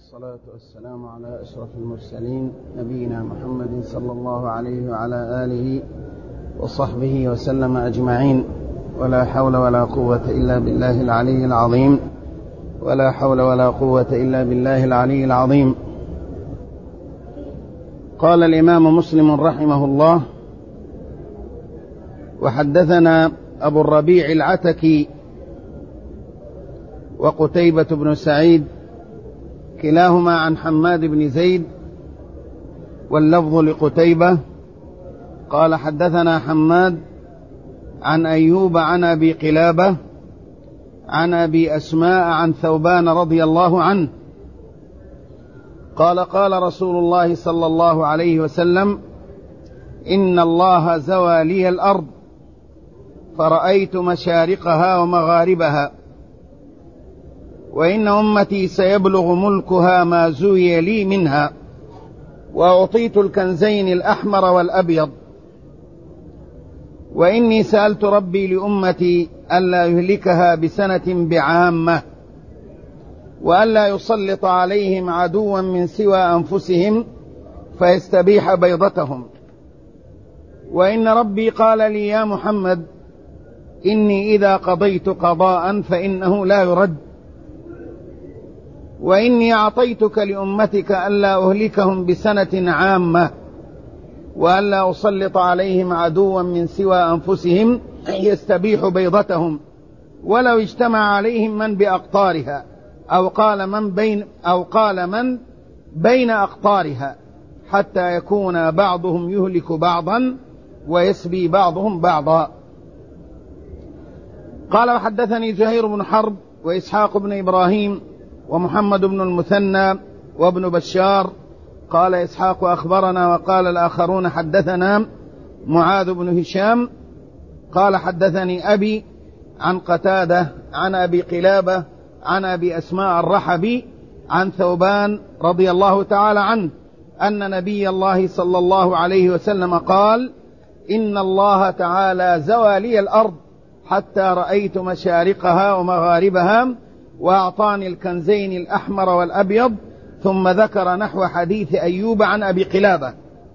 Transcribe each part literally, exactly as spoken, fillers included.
والصلاة والسلام على أشرف المرسلين نبينا محمد صلى الله عليه وعلى آله وصحبه وسلم أجمعين. ولا حول ولا قوة إلا بالله العلي العظيم ولا حول ولا قوة إلا بالله العلي العظيم. قال الإمام مسلم رحمه الله: وحدثنا أبو الربيع العتكي وقتيبة بن سعيد كلاهما عن حماد بن زيد، واللفظ لقتيبة. قال: حدثنا حماد عن أيوب عن أبي قلابة عن أبي أسماء عن ثوبان رضي الله عنه قال: قال رسول الله صلى الله عليه وسلم: إن الله زوى لي الأرض فرأيت مشارقها ومغاربها، وإن أمتي سيبلغ ملكها ما زوي لي منها، وأعطيت الكنزين الأحمر والأبيض، وإني سألت ربي لأمتي ألا يهلكها بسنة بعامة، وألا يسلط عليهم عدوا من سوى أنفسهم فيستبيح بيضتهم. وإن ربي قال لي: يا محمد، إني إذا قضيت قضاء فإنه لا يرد، وإني أعطيتك لأمتك ألا أهلكهم بسنة عامة، وألا أسلط عليهم عدوا من سوى أنفسهم يستبيح بيضتهم، ولو اجتمع عليهم من بأقطارها، أو قال من بين أو قال من بين أقطارها، حتى يكون بعضهم يهلك بعضا ويسبي بعضهم بعضا. قال: وحدثني زهير بن حرب وإسحاق بن إبراهيم ومحمد بن المثنى وابن بشار. قال إسحاق: أخبرنا. وقال الآخرون: حدثنا معاذ بن هشام. قال: حدثني أبي عن قتادة عن أبي قلابة عن أبي أسماء الرحبي عن ثوبان رضي الله تعالى عنه أن نبي الله صلى الله عليه وسلم قال: إن الله تعالى زوى لي الأرض حتى رأيت مشارقها ومغاربها، وأعطاني الكنزين الأحمر والأبيض. ثم ذكر نحو حديث أيوب عن أبي قلابة.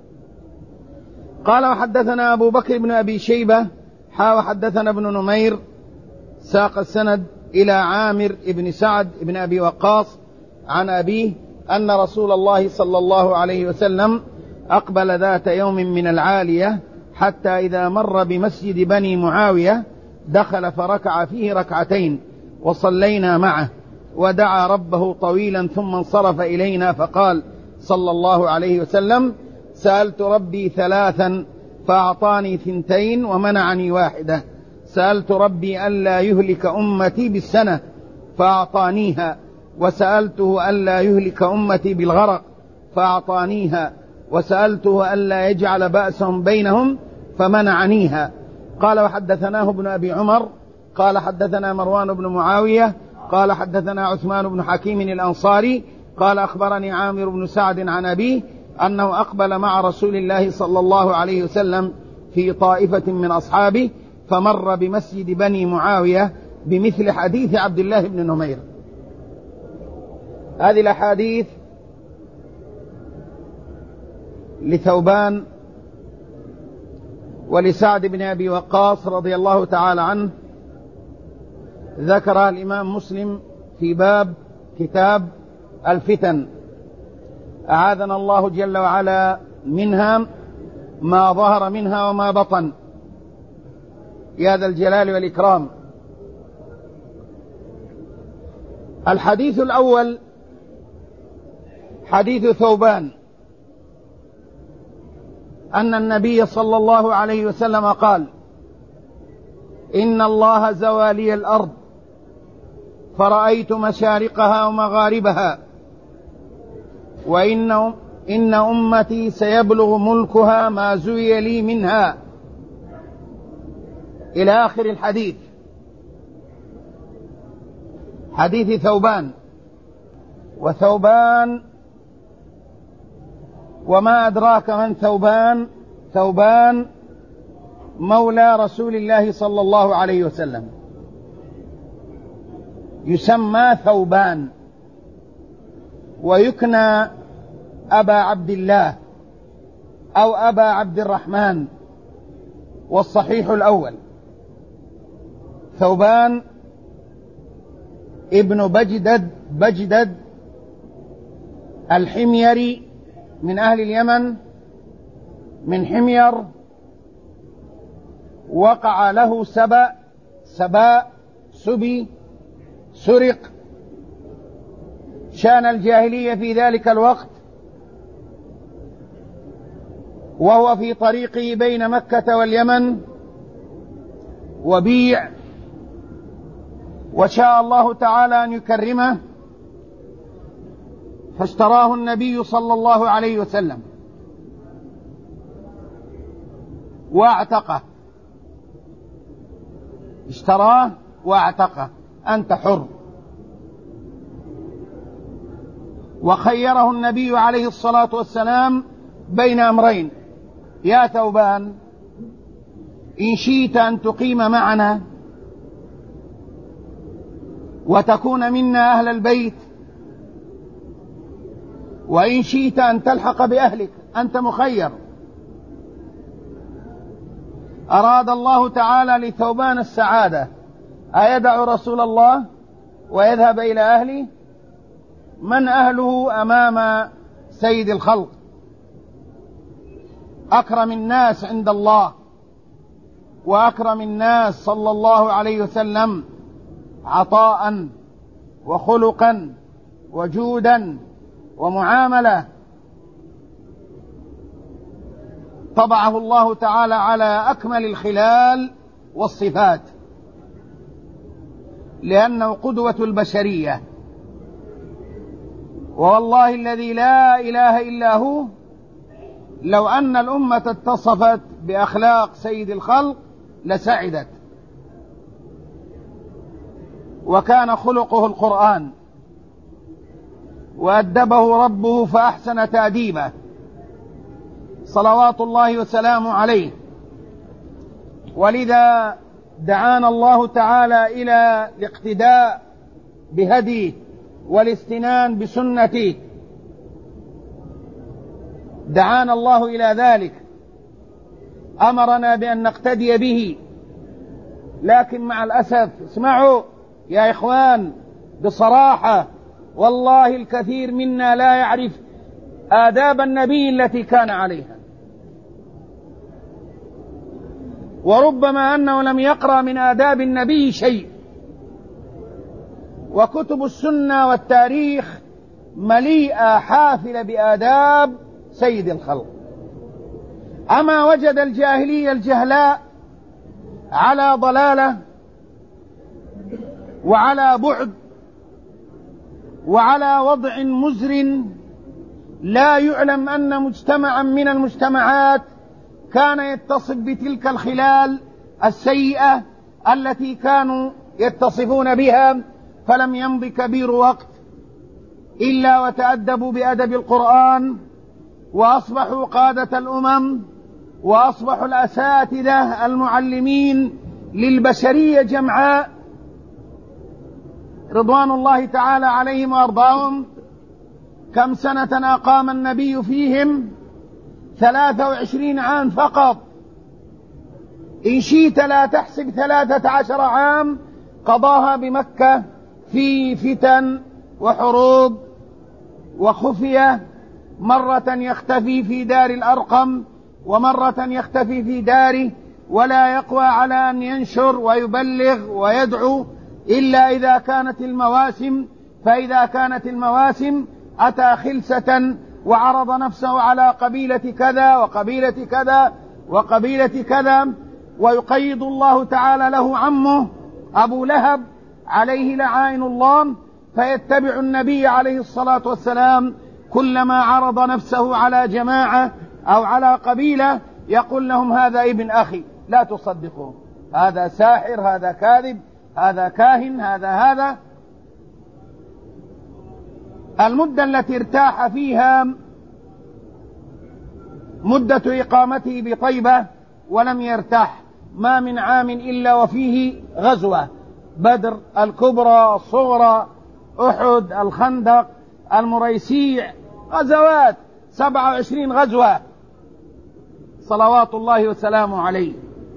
قال: وحدثنا أبو بكر بن أبي شيبة حا وحدثنا ابن نمير، ساق السند إلى عامر بن سعد بن أبي وقاص عن أبيه أن رسول الله صلى الله عليه وسلم أقبل ذات يوم من العالية، حتى إذا مر بمسجد بني معاوية دخل فركع فيه ركعتين، وصلينا معه، ودعا ربه طويلا، ثم انصرف إلينا فقال صلى الله عليه وسلم: سألت ربي ثلاثا فأعطاني ثنتين ومنعني واحدة. سألت ربي ألا يهلك أمتي بالسنة فأعطانيها، وسألته ألا يهلك أمتي بالغرق فأعطانيها، وسألته ألا يجعل بأسهم بينهم فمنعنيها. قال: وحدثناه ابن أبي عمر قال: حدثنا مروان بن معاوية قال: حدثنا عثمان بن حكيم الأنصاري قال: أخبرني عامر بن سعد عن أبيه أنه أقبل مع رسول الله صلى الله عليه وسلم في طائفة من أصحابه، فمر بمسجد بني معاوية بمثل حديث عبد الله بن نمير. هذه الأحاديث لثوبان ولسعد بن أبي وقاص رضي الله تعالى عنه ذكر الإمام مسلم في باب كتاب الفتن، أعاذنا الله جل وعلا منها ما ظهر منها وما بطن، يا ذا الجلال والإكرام. الحديث الأول حديث ثوبان أن النبي صلى الله عليه وسلم قال: إن الله زوى لي الأرض فرأيت مشارقها ومغاربها، وإن إن أمتي سيبلغ ملكها ما زوي لي منها، إلى آخر الحديث. حديث ثوبان. وثوبان وما أدراك من ثوبان؟ ثوبان مولى رسول الله صلى الله عليه وسلم، يسمى ثوبان، ويكنى أبا عبد الله أو أبا عبد الرحمن، والصحيح الأول. ثوبان ابن بجدد بجدد الحميري من أهل اليمن، من حمير، وقع له سبأ سباء سبي سرق، شان الجاهلية في ذلك الوقت وهو في طريقه بين مكة واليمن، وبيع، وشاء الله تعالى أن يكرمه فاشتراه النبي صلى الله عليه وسلم واعتقه، اشتراه واعتقه، أنت حر. وخيره النبي عليه الصلاة والسلام بين أمرين: يا ثوبان، إن شئت أن تقيم معنا وتكون منا أهل البيت، وإن شئت أن تلحق بأهلك، أنت مخير. أراد الله تعالى لثوبان السعادة، أيدع رسول الله ويذهب إلى أهله؟ من أهله أمام سيد الخلق، أكرم الناس عند الله وأكرم الناس صلى الله عليه وسلم عطاء وخلقا وجودا ومعاملة، طبعه الله تعالى على أكمل الخلال والصفات، لأنه قدوة البشرية. والله الذي لا إله إلا هو، لو أن الأمة اتصفت بأخلاق سيد الخلق لسعدت. وكان خلقه القرآن، وأدبه ربه فأحسن تأديبه صلوات الله وسلامه عليه. ولذا دعانا الله تعالى إلى الاقتداء بهديه والاستنان بسنته، دعانا الله إلى ذلك، أمرنا بأن نقتدي به. لكن مع الأسف، اسمعوا يا إخوان بصراحة، والله الكثير منا لا يعرف آداب النبي التي كان عليها، وربما أنه لم يقرأ من آداب النبي شيء. وكتب السنة والتاريخ مليئة حافلة بآداب سيد الخلق. أما وجد الجاهلية الجهلاء على ضلالة وعلى بعد وعلى وضع مزر، لا يعلم أن مجتمعا من المجتمعات كان يتصف بتلك الخلال السيئة التي كانوا يتصفون بها، فلم يمض كبير وقت إلا وتأدبوا بأدب القرآن، وأصبحوا قادة الأمم، وأصبحوا الأساتذة المعلمين للبشرية جمعاء رضوان الله تعالى عليهم وأرضاهم. كم سنة أقام النبي فيهم؟ ثلاثة وعشرين عام فقط. إن شئت لا تحسب ثلاثة عشر عام قضاها بمكة في فتن وحروب وخفية، مرة يختفي في دار الأرقم ومرة يختفي في داره، ولا يقوى على أن ينشر ويبلغ ويدعو إلا إذا كانت المواسم. فإذا كانت المواسم أتى خلسة وعرض نفسه على قبيلة كذا وقبيلة كذا وقبيلة كذا، ويقيض الله تعالى له عمه أبو لهب عليه لعائن الله، فيتبع النبي عليه الصلاة والسلام كلما عرض نفسه على جماعة أو على قبيلة يقول لهم هذا ابن أخي، لا تصدقوه، هذا ساحر، هذا كاذب، هذا كاهن، هذا هذا. المدة التي ارتاح فيها مدة إقامته بطيبة، ولم يرتاح، ما من عام إلا وفيه غزوة: بدر، الكبرى، الصغرى، أحد، الخندق، المريسيع، غزوات سبعة وعشرين غزوة صلوات الله وسلامه عليه.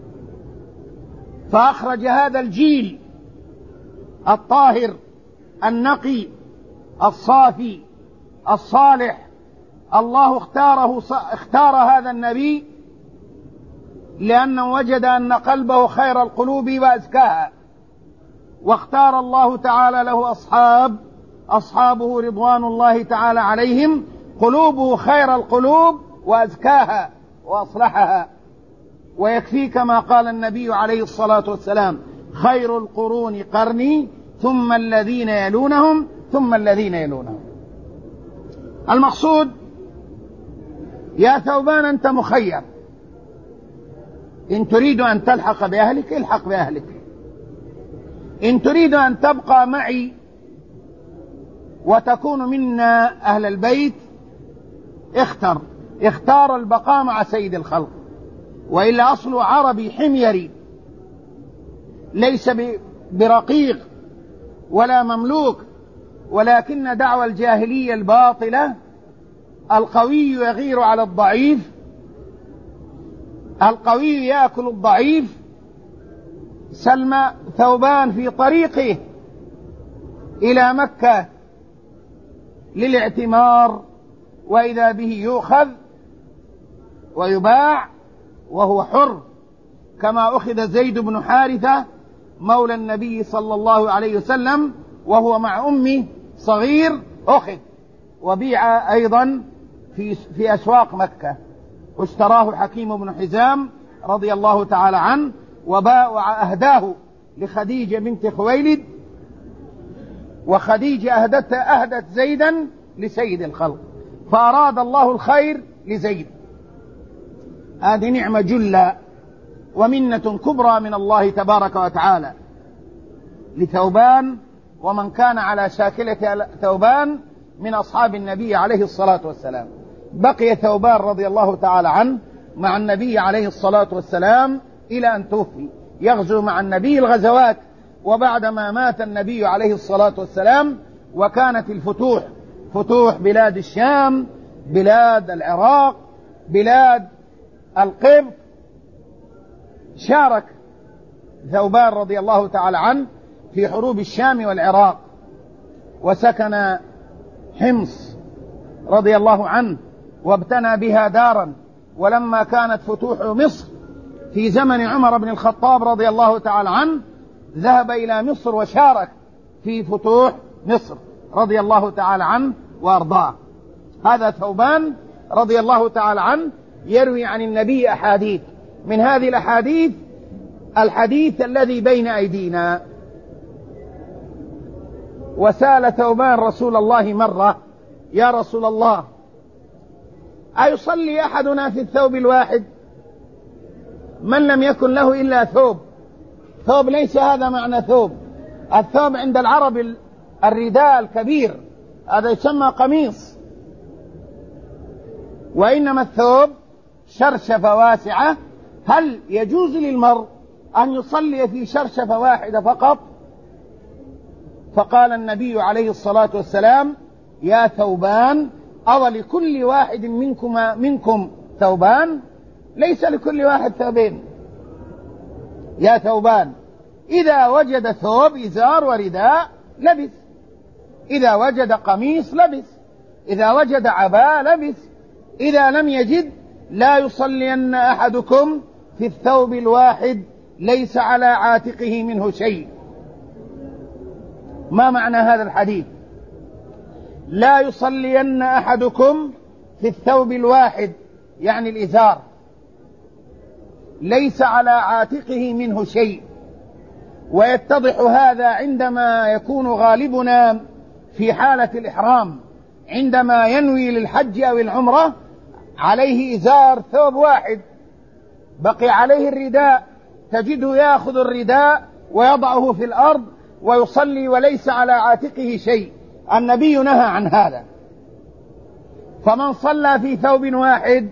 فأخرج هذا الجيل الطاهر النقي الصافي الصالح. الله اختاره اختار هذا النبي لأنه وجد أن قلبه خير القلوب وأزكاها، واختار الله تعالى له أصحاب أصحابه رضوان الله تعالى عليهم قلوبه خير القلوب وأزكاها وأصلحها. ويكفي كما قال النبي عليه الصلاة والسلام: خير القرون قرني ثم الذين يلونهم ثم الذين يلونهم. المقصود يا ثوبان أنت مخير، إن تريد أن تلحق بأهلك الحق بأهلك، إن تريد أن تبقى معي وتكون منا أهل البيت اختر اختار البقاء مع سيد الخلق. وإلا أصل عربي حميري ليس برقيق ولا مملوك، ولكن دعوى الجاهلية الباطلة القوي يغير على الضعيف، القوي يأكل الضعيف. سلم ثوبان في طريقه إلى مكة للاعتمار، وإذا به يؤخذ ويباع وهو حر، كما أخذ زيد بن حارثة مولى النبي صلى الله عليه وسلم وهو مع أمه صغير، أخذ وبيع أيضا في, في أسواق مكة، واشتراه حكيم بن حزام رضي الله تعالى عنه وأهداه لخديجة بنت خويلد، وخديجة أهدت, أهدت زيدا لسيد الخلق، فأراد الله الخير لزيد. هذه نعمة جلة ومنة كبرى من الله تبارك وتعالى لثوبان ومن كان على شاكلة ثوبان من أصحاب النبي عليه الصلاة والسلام. بقي ثوبان رضي الله تعالى عنه مع النبي عليه الصلاة والسلام إلى أن توفي، يغزو مع النبي الغزوات. وبعدما مات النبي عليه الصلاة والسلام وكانت الفتوح فتوح بلاد الشام، بلاد العراق، بلاد القبط، شارك ثوبان رضي الله تعالى عنه في حروب الشام والعراق، وسكن حمص رضي الله عنه وابتنى بها دارا. ولما كانت فتوح مصر في زمن عمر بن الخطاب رضي الله تعالى عنه ذهب إلى مصر وشارك في فتوح مصر رضي الله تعالى عنه وأرضاه. هذا ثوبان رضي الله تعالى عنه يروي عن النبي أحاديث، من هذه الأحاديث الحديث الذي بين أيدينا. وسأل ثوبان رسول الله مرة: يا رسول الله، أيصلي أحدنا في الثوب الواحد من لم يكن له إلا ثوب؟ ثوب ليس هذا معنى ثوب، الثوب عند العرب الرداء الكبير، هذا يسمى قميص، وإنما الثوب شرشفة واسعة. هل يجوز للمرء أن يصلي في شرشفة واحدة فقط؟ فقال النبي عليه الصلاة والسلام: يا ثوبان، أو لكل واحد منكم, منكم ثوبان؟ ليس لكل واحد ثوبين. يا ثوبان، إذا وجد ثوب إزار ورداء لبس، إذا وجد قميص لبس، إذا وجد عباء لبس، إذا لم يجد لا يصلين أحدكم في الثوب الواحد ليس على عاتقه منه شيء. ما معنى هذا الحديث؟ لا يصلين أحدكم في الثوب الواحد يعني الإزار ليس على عاتقه منه شيء. ويتضح هذا عندما يكون غالبنا في حالة الإحرام، عندما ينوي للحج أو العمرة عليه إزار ثوب واحد، بقي عليه الرداء، تجده يأخذ الرداء ويضعه في الأرض ويصلي وليس على عاتقه شيء. النبي نهى عن هذا. فمن صلى في ثوب واحد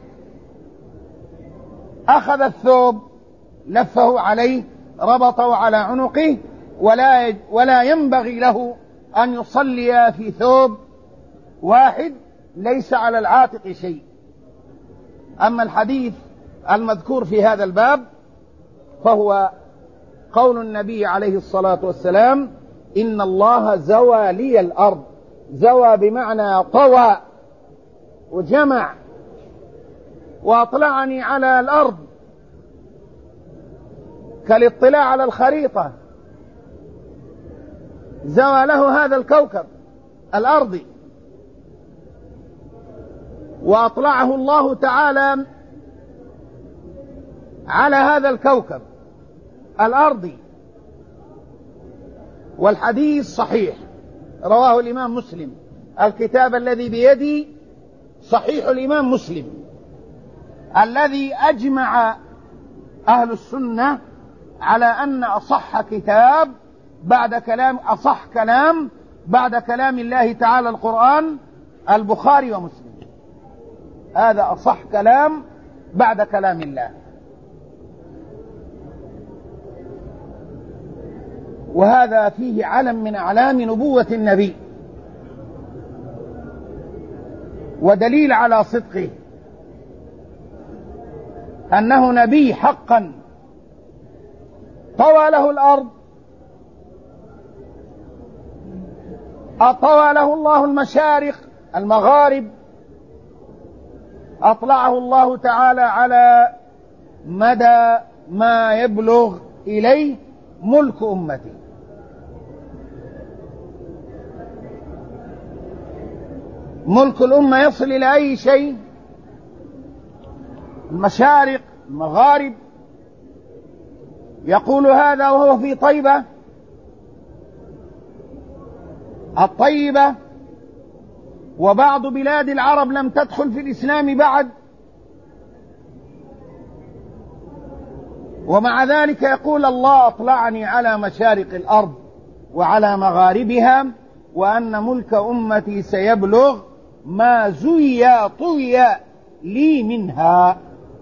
أخذ الثوب لفه عليه، ربطه على عنقه، ولا ولا ينبغي له أن يصلي في ثوب واحد ليس على العاتق شيء. أما الحديث المذكور في هذا الباب فهو قول النبي عليه الصلاة والسلام: إن الله زوى لي الأرض. زوى بمعنى طوى وجمع، وأطلعني على الأرض كالاطلاع على الخريطة. زوى له هذا الكوكب الأرضي، وأطلعه الله تعالى على هذا الكوكب الأرضي. والحديث صحيح، رواه الإمام مسلم. الكتاب الذي بيدي صحيح الإمام مسلم، الذي أجمع أهل السنة على أن أصح كتاب بعد كلام أصح كلام بعد كلام الله تعالى القرآن البخاري ومسلم. هذا أصح كلام بعد كلام الله. وهذا فيه علم من أعلام نبوة النبي، ودليل على صدقه أنه نبي حقا. طوى له الأرض، أطوى له الله المشارق المغارب، أطلعه الله تعالى على مدى ما يبلغ إليه ملك أمته. ملك الأمة يصل إلى أي شيء؟ المشارق المغارب. يقول هذا وهو في طيبة الطيبة، وبعض بلاد العرب لم تدخل في الإسلام بعد، ومع ذلك يقول الله: أطلعني على مشارق الأرض وعلى مغاربها، وأن ملك أمتي سيبلغ ما زوي طوي لي منها.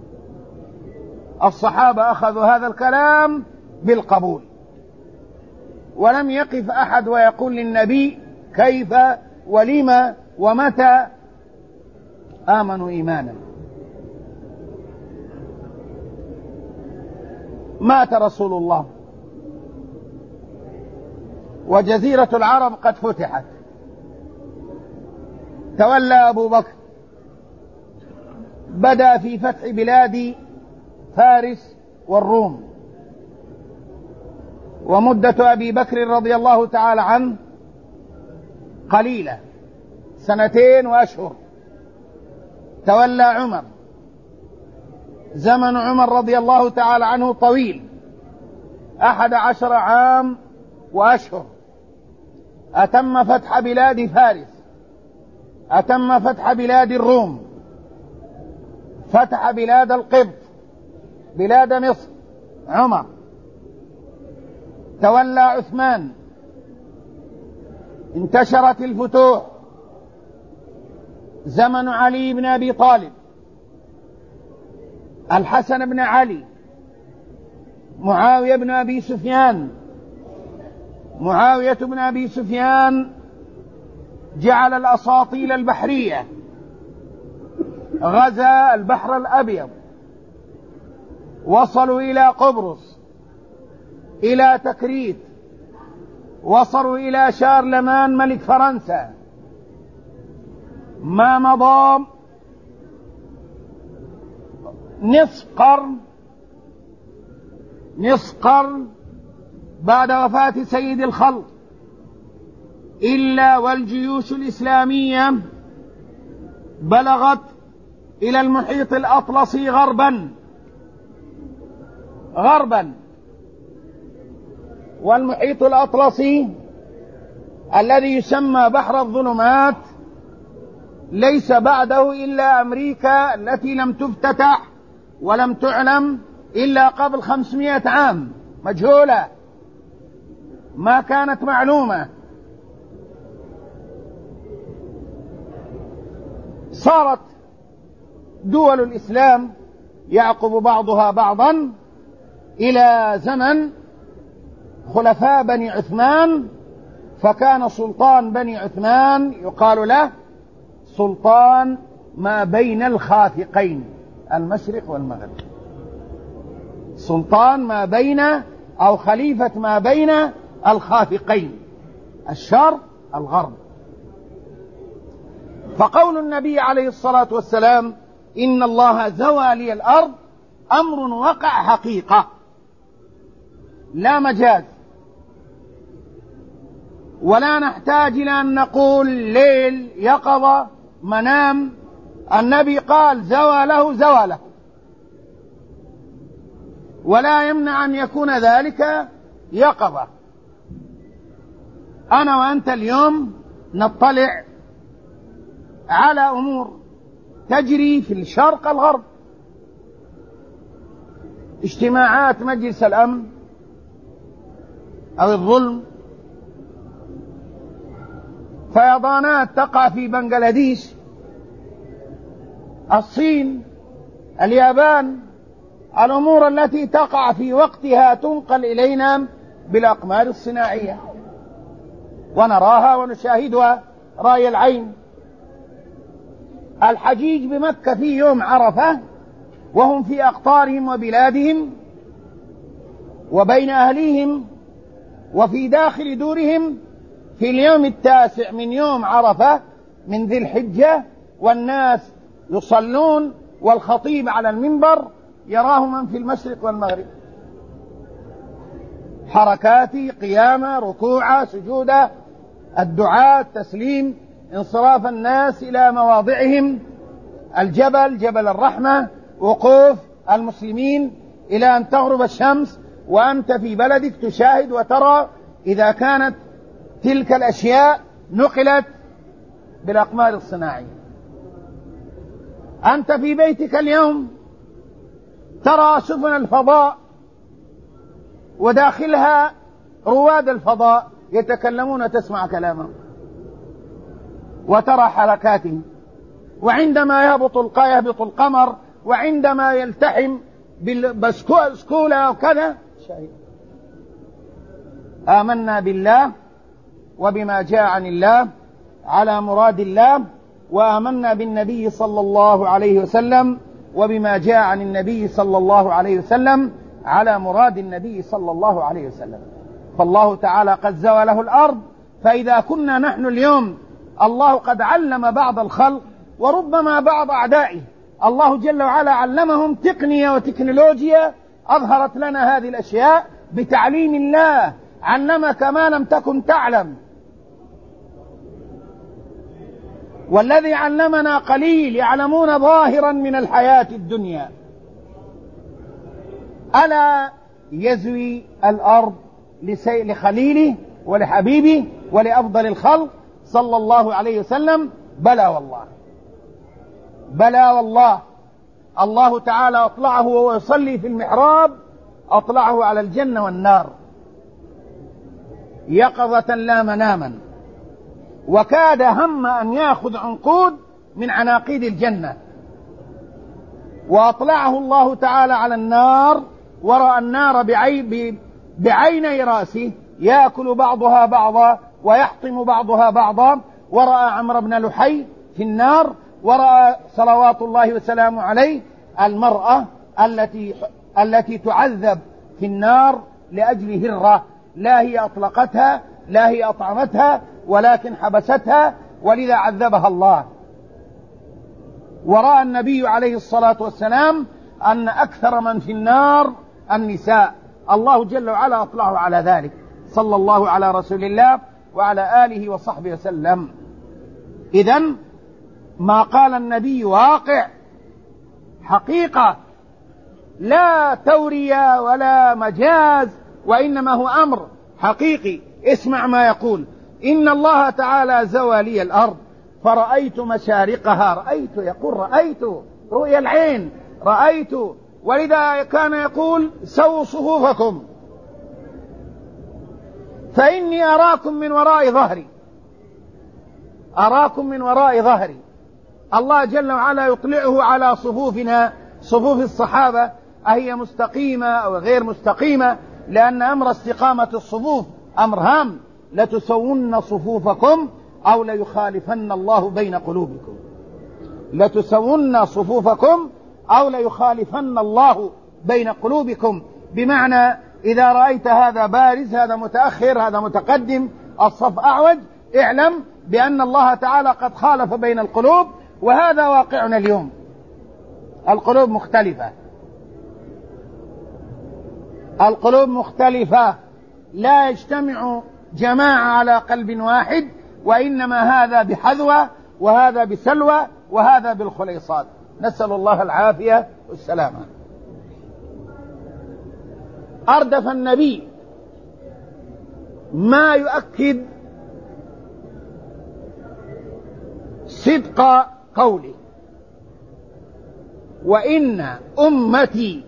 الصحابة أخذوا هذا الكلام بالقبول، ولم يقف أحد ويقول للنبي كيف ولما ومتى. آمنوا إيمانا. مات رسول الله وجزيرة العرب قد فتحت. تولى أبو بكر، بدأ في فتح بلاد فارس والروم. ومدة أبي بكر رضي الله تعالى عنه قليلة، سنتين وأشهر. تولى عمر، زمن عمر رضي الله تعالى عنه طويل، أحد عشر عام وأشهر. أتم فتح بلاد فارس، أتم فتح بلاد الروم، فتح بلاد القبط، بلاد مصر عمر. تولى عثمان، انتشرت الفتوح. زمن علي بن أبي طالب، الحسن بن علي، معاوية بن أبي سفيان. معاوية بن أبي سفيان جعل الأساطيل البحرية، غزا البحر الأبيض، وصلوا إلى قبرص، إلى تكريت، وصلوا إلى شارلمان ملك فرنسا. ما مضى نصف قرن نصف قرن بعد وفاة سيد الخلق إلا والجيوش الإسلامية بلغت إلى المحيط الأطلسي غربا غربا والمحيط الأطلسي الذي يسمى بحر الظلمات ليس بعده إلا أمريكا التي لم تفتتح ولم تعلم إلا قبل خمسمائة عام، مجهولة، ما كانت معلومة. صارت دول الإسلام يعقب بعضها بعضا إلى زمن خلفاء بني عثمان، فكان سلطان بني عثمان يقال له سلطان ما بين الخافقين المشرق والمغرب، سلطان ما بين أو خليفة ما بين الخافقين الشرق الغرب. فقول النبي عليه الصلاة والسلام إن الله زوى لي الأرض أمر وقع حقيقة لا مجاز، ولا نحتاج إلى أن نقول ليل يقظة منام. النبي قال زوى له زوى له، ولا يمنع أن يكون ذلك يقظة. أنا وأنت اليوم نطلع على أمور تجري في الشرق الغرب، اجتماعات مجلس الأمن أو الظلم، فيضانات تقع في بنغلاديش، الصين، اليابان، الأمور التي تقع في وقتها تنقل إلينا بالأقمار الصناعية ونراها ونشاهدها رأي العين. الحجيج بمكة في يوم عرفة وهم في أقطارهم وبلادهم وبين أهليهم وفي داخل دورهم في اليوم التاسع من يوم عرفة من ذي الحجة، والناس يصلون والخطيب على المنبر يراه من في المشرق والمغرب، حركاته قيامة ركوعة سجودة، الدعاء تسليم، انصراف الناس إلى مواضعهم، الجبل جبل الرحمة، وقوف المسلمين إلى أن تغرب الشمس، وأنت في بلدك تشاهد وترى إذا كانت تلك الأشياء نقلت بالأقمار الصناعية. أنت في بيتك اليوم ترى سفن الفضاء وداخلها رواد الفضاء يتكلمون تسمع كلامهم وترى حركاتهم، وعندما يهبط يهبط القمر، وعندما يلتحم بالبسكولة وكذا شيء. آمنا بالله وبما جاء عن الله على مراد الله، وآمنا بالنبي صلى الله عليه وسلم وبما جاء عن النبي صلى الله عليه وسلم على مراد النبي صلى الله عليه وسلم. فالله تعالى قد زوى له الأرض، فإذا كنا نحن اليوم الله قد علم بعض الخلق وربما بعض أعدائه، الله جل وعلا علمهم تقنية وتكنولوجيا أظهرت لنا هذه الأشياء بتعليم الله، علمك ما لم تكن تعلم، والذي علمنا قليل يعلمون ظاهرا من الحياة الدنيا. ألا يزوي الأرض لخليله ولحبيبه ولأفضل الخلق صلى الله عليه وسلم؟ بلى والله، بلى والله. الله تعالى أطلعه وهو يصلي في المحراب، أطلعه على الجنة والنار يقظة لا مناما، وكاد هم أن يأخذ عنقود من عناقيد الجنة، وأطلعه الله تعالى على النار ورأى النار بعيني رأسه يأكل بعضها بعضا ويحطم بعضها بعضا، ورأى عمرو بن لحي في النار، ورأى صلوات الله وسلامه عليه المرأة التي التي تعذب في النار لأجل هرة، لا هي أطلقتها لا هي أطعمتها ولكن حبستها، ولذا عذبها الله. ورأى النبي عليه الصلاة والسلام أن أكثر من في النار النساء، الله جل وعلا أطلعه على ذلك صلى الله على رسول الله وعلى آله وصحبه وسلم. إذن ما قال النبي واقع حقيقة، لا تورية ولا مجاز، وإنما هو أمر حقيقي. اسمع ما يقول: إن الله تعالى زوى لي الأرض فرأيت مشارقها، رأيت يقول رأيت رؤيا العين، رأيت، ولذا كان يقول سووا صفوفكم فإني أراكم من وراء ظهري، أراكم من وراء ظهري. الله جل وعلا يطلعه على صفوفنا، صفوف الصحابة أهي مستقيمة أو غير مستقيمة، لأن أمر استقامة الصفوف أمر هام، لتسون صفوفكم أو ليخالفن الله بين قلوبكم. لتسون صفوفكم أو ليخالفن الله بين قلوبكم، بمعنى إذا رأيت هذا بارز، هذا متأخر، هذا متقدم، الصف أعوج، اعلم بأن الله تعالى قد خالف بين القلوب، وهذا واقعنا اليوم. القلوب مختلفة، القلوب مختلفة، لا يجتمع جماعة على قلب واحد، وإنما هذا بحذوة وهذا بسلوى وهذا بالخليصات. نسأل الله العافية والسلامة. أردف النبي ما يؤكد صدق قوله: وإن أمتي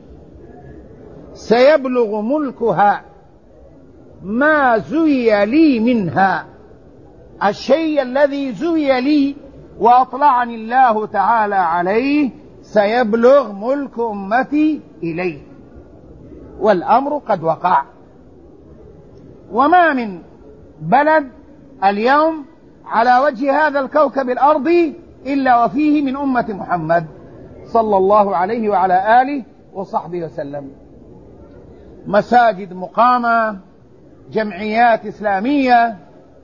سيبلغ ملكها ما زوي لي منها. الشيء الذي زوي لي وأطلعني الله تعالى عليه سيبلغ ملك أمتي إليه، والأمر قد وقع. وما من بلد اليوم على وجه هذا الكوكب الأرضي إلا وفيه من أمة محمد صلى الله عليه وعلى آله وصحبه وسلم مساجد مقامة، جمعيات إسلامية،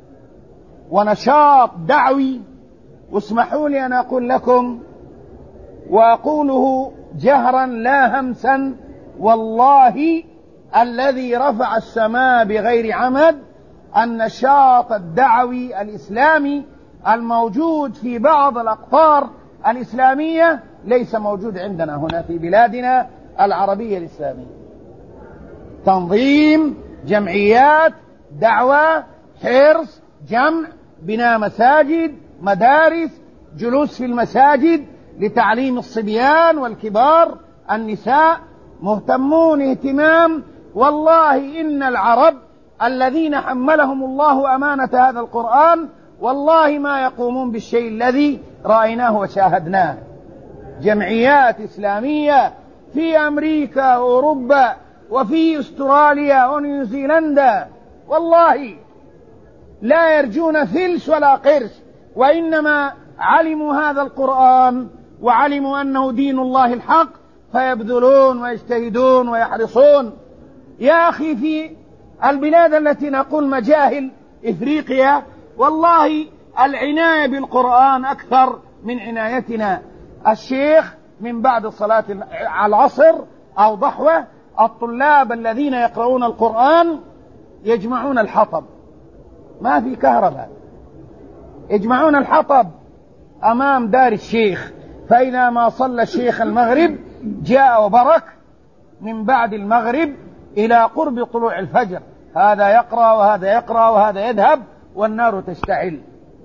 ونشاط دعوي. واسمحوا لي أن أقول لكم، وأقوله جهرا لا همسا، والله الذي رفع السماء بغير عمد، النشاط الدعوي الإسلامي الموجود في بعض الأقطار الإسلامية ليس موجود عندنا هنا في بلادنا العربية الإسلامية. تنظيم، جمعيات، دعوة، حرص، جمع، بناء مساجد، مدارس، جلوس في المساجد لتعليم الصبيان والكبار، النساء، مهتمون اهتمام. والله إن العرب الذين حملهم الله أمانة هذا القرآن والله ما يقومون بالشيء الذي رأيناه وشاهدناه. جمعيات إسلامية في أمريكا وأوروبا وفي أستراليا ونيوزيلندا، والله لا يرجون فلس ولا قرش، وإنما علموا هذا القرآن وعلموا أنه دين الله الحق، فيبذلون ويجتهدون ويحرصون. يا أخي في البلاد التي نقول مجاهل إفريقيا، والله العناية بالقرآن أكثر من عنايتنا. الشيخ من بعد صلاة العصر أو ضحوة، الطلاب الذين يقرؤون القرآن يجمعون الحطب، ما في كهرباء، يجمعون الحطب أمام دار الشيخ، فإذا ما صلى الشيخ المغرب جاء وبرك من بعد المغرب إلى قرب طلوع الفجر، هذا يقرأ وهذا يقرأ وهذا يذهب والنار تشتعل.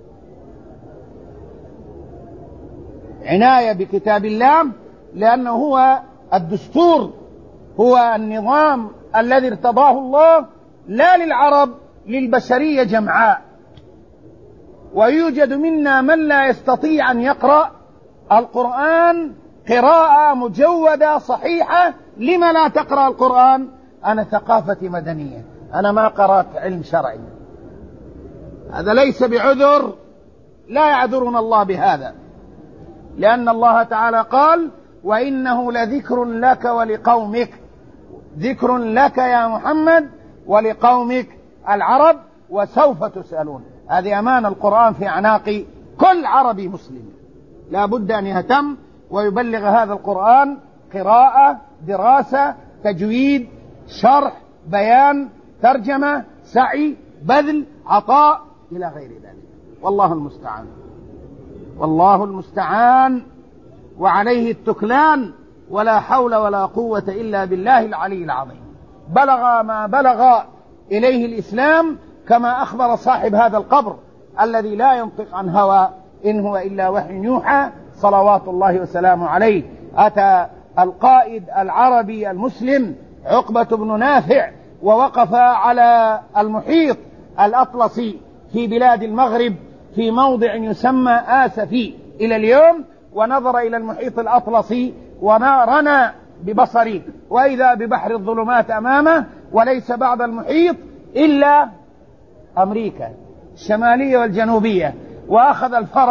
عناية بكتاب الله، لأنه هو الدستور، هو النظام الذي ارتضاه الله لا للعرب، للبشرية جمعاء. ويوجد منا من لا يستطيع أن يقرأ القرآن قراءة مجودة صحيحة. لما لا تقرأ القرآن؟ أنا ثقافتي مدنية، أنا ما قرأت علم شرعي. هذا ليس بعذر، لا يعذرنا الله بهذا، لأن الله تعالى قال: وإنه لذكر لك ولقومك. ذكر لك يا محمد ولقومك العرب، وسوف تسألون. هذه أمانة القرآن في أعناق كل عربي مسلم، لا بد أن يهتم ويبلغ هذا القرآن قراءة، دراسة، تجويد، شرح، بيان، ترجمة، سعي، بذل، عطاء، إلى غير ذلك. والله المستعان، والله المستعان، وعليه التكلان، ولا حول ولا قوة إلا بالله العلي العظيم. بلغ ما بلغ إليه الإسلام، كما أخبر صاحب هذا القبر الذي لا ينطق عن هوى، إن هو إلا وحي يوحى، صلوات الله وسلامه عليه. أتى القائد العربي المسلم عقبة بن نافع ووقف على المحيط الأطلسي في بلاد المغرب في موضع يسمى آسفي إلى اليوم، ونظر إلى المحيط الأطلسي ورنى ببصري وإذا ببحر الظلمات أمامه، وليس بعد المحيط إلا أمريكا الشمالية والجنوبية. وأخذ الفرس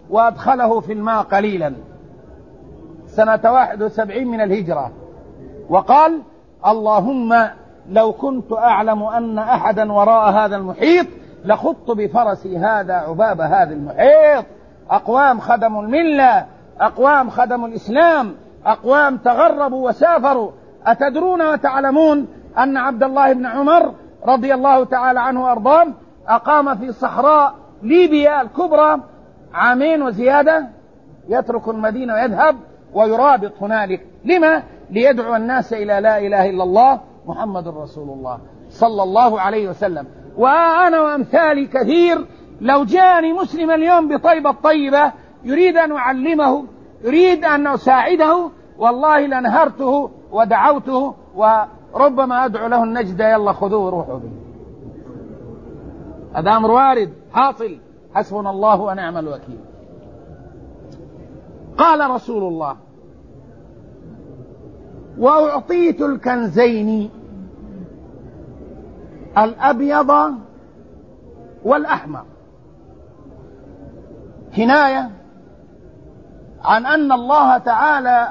وأدخله في الماء قليلا سنة واحد وسبعين من الهجرة، وقال: اللهم لو كنت أعلم أن أحدا وراء هذا المحيط لخضت بفرسي هذا عباب هذا المحيط. أقوام خدموا الملة، أقوام خدموا الإسلام، أقوام تغربوا وسافروا. أتدرون وتعلمون أن عبد الله بن عمر رضي الله تعالى عنه وأرضاه أقام في صحراء ليبيا الكبرى عامين وزيادة، يترك المدينة ويذهب ويرابط هنالك. لما؟ ليدعو الناس إلى لا إله إلا الله محمد رسول الله صلى الله عليه وسلم. وأنا وأمثالي كثير، لو جاءني مسلم اليوم بطيبة طيبة يريد أن أعلمه، يريد أن أساعده، والله لنهرته ودعوته، وربما أدعو له النجدة: يلا خذوه وروحوا به. هذا أمر وارد حاصل، حسبنا الله ونعم الوكيل. قال رسول الله: وأعطيت الكنزين الأبيض والأحمر، كناية عن أن الله تعالى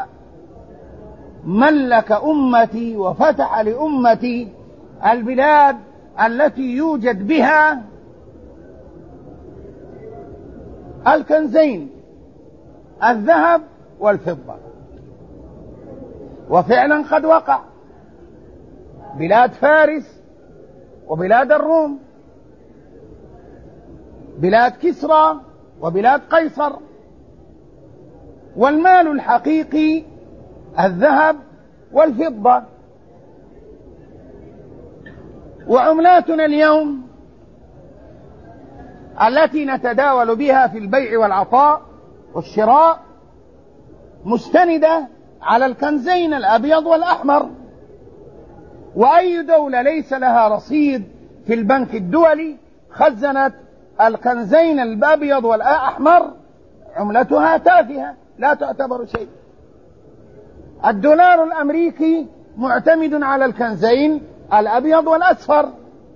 ملك أمتي وفتح لأمتي البلاد التي يوجد بها الكنزين الذهب والفضة. وفعلا قد وقع بلاد فارس وبلاد الروم، بلاد كسرى وبلاد قيصر، والمال الحقيقي الذهب والفضة. وعملاتنا اليوم التي نتداول بها في البيع والعطاء والشراء مستندة على الكنزين الأبيض والأحمر. وأي دولة ليس لها رصيد في البنك الدولي خزنت الكنزين الأبيض والأحمر عملتها تافهة لا تعتبر شيء. الدولار الأمريكي معتمد على الكنزين الأبيض والأصفر،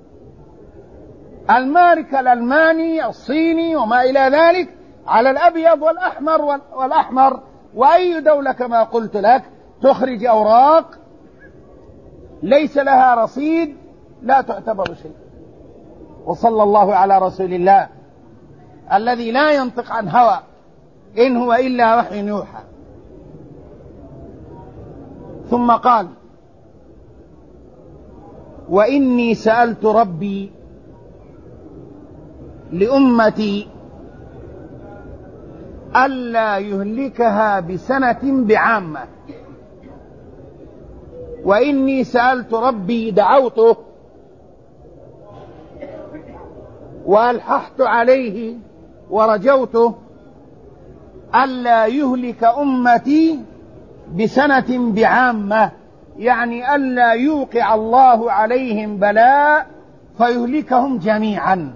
المارك الألماني الصيني وما إلى ذلك على الأبيض والأحمر والأحمر. وأي دولة كما قلت لك تخرج أوراق ليس لها رصيد لا تعتبر شيء. وصلى الله على رسول الله الذي لا ينطق عن هوى إن هو إلا وحي يوحى. ثم قال: وإني سألت ربي لأمتي ألا يهلكها بسنة بعامة. وإني سألت ربي، دعوته وألححت عليه ورجوته ألا يهلك أمتي بسنة بعامة، يعني ألا يوقع الله عليهم بلاء فيهلكهم جميعا.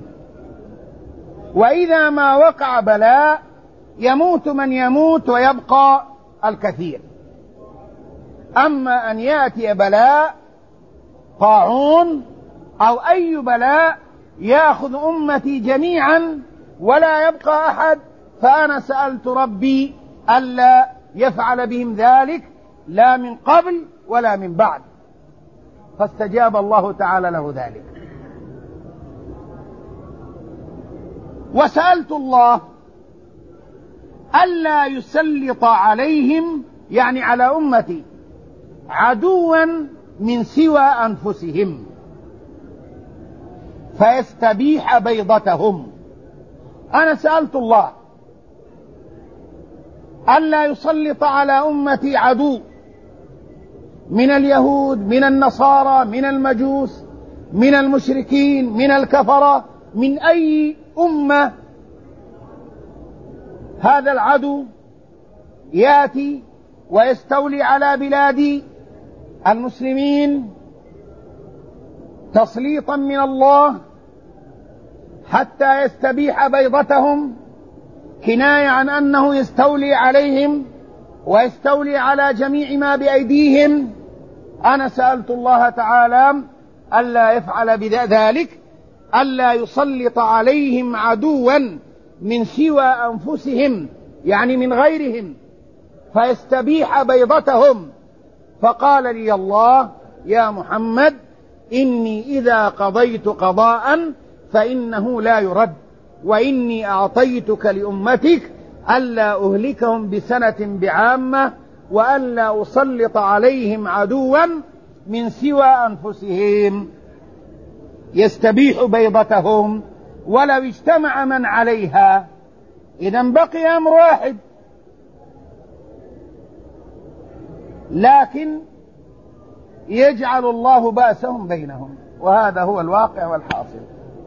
وإذا ما وقع بلاء يموت من يموت ويبقى الكثير. أما أن يأتي بلاء طاعون أو أي بلاء يأخذ أمتي جميعا ولا يبقى أحد، فأنا سألت ربي ألا يفعل بهم ذلك لا من قبل ولا من بعد، فاستجاب الله تعالى له ذلك. وسألت الله ألا يسلط عليهم، يعني على أمتي، عدوا من سوى أنفسهم فيستبيح بيضتهم. أنا سألت الله ألا يسلط على أمتي عدو من اليهود، من النصارى، من المجوس، من المشركين، من الكفرة، من أي أمة. هذا العدو يأتي ويستولي على بلاد المسلمين تسليطا من الله حتى يستبيح بيضتهم، كناية عن أنه يستولي عليهم ويستولي على جميع ما بأيديهم. أنا سألت الله تعالى ألا يفعل بذلك، ألا يسلط عليهم عدوا من سوى أنفسهم، يعني من غيرهم، فيستبيح بيضتهم. فقال لي الله: يا محمد إني إذا قضيت قضاء فإنه لا يرد، وإني أعطيتك لأمتك ألا أهلكهم بسنة بعامة، وألا أسلط عليهم عدوا من سوى أنفسهم يستبيح بيضتهم ولو اجتمع من عليها. إذن بقي أمر واحد، لكن يجعل الله بأسهم بينهم، وهذا هو الواقع والحاصل.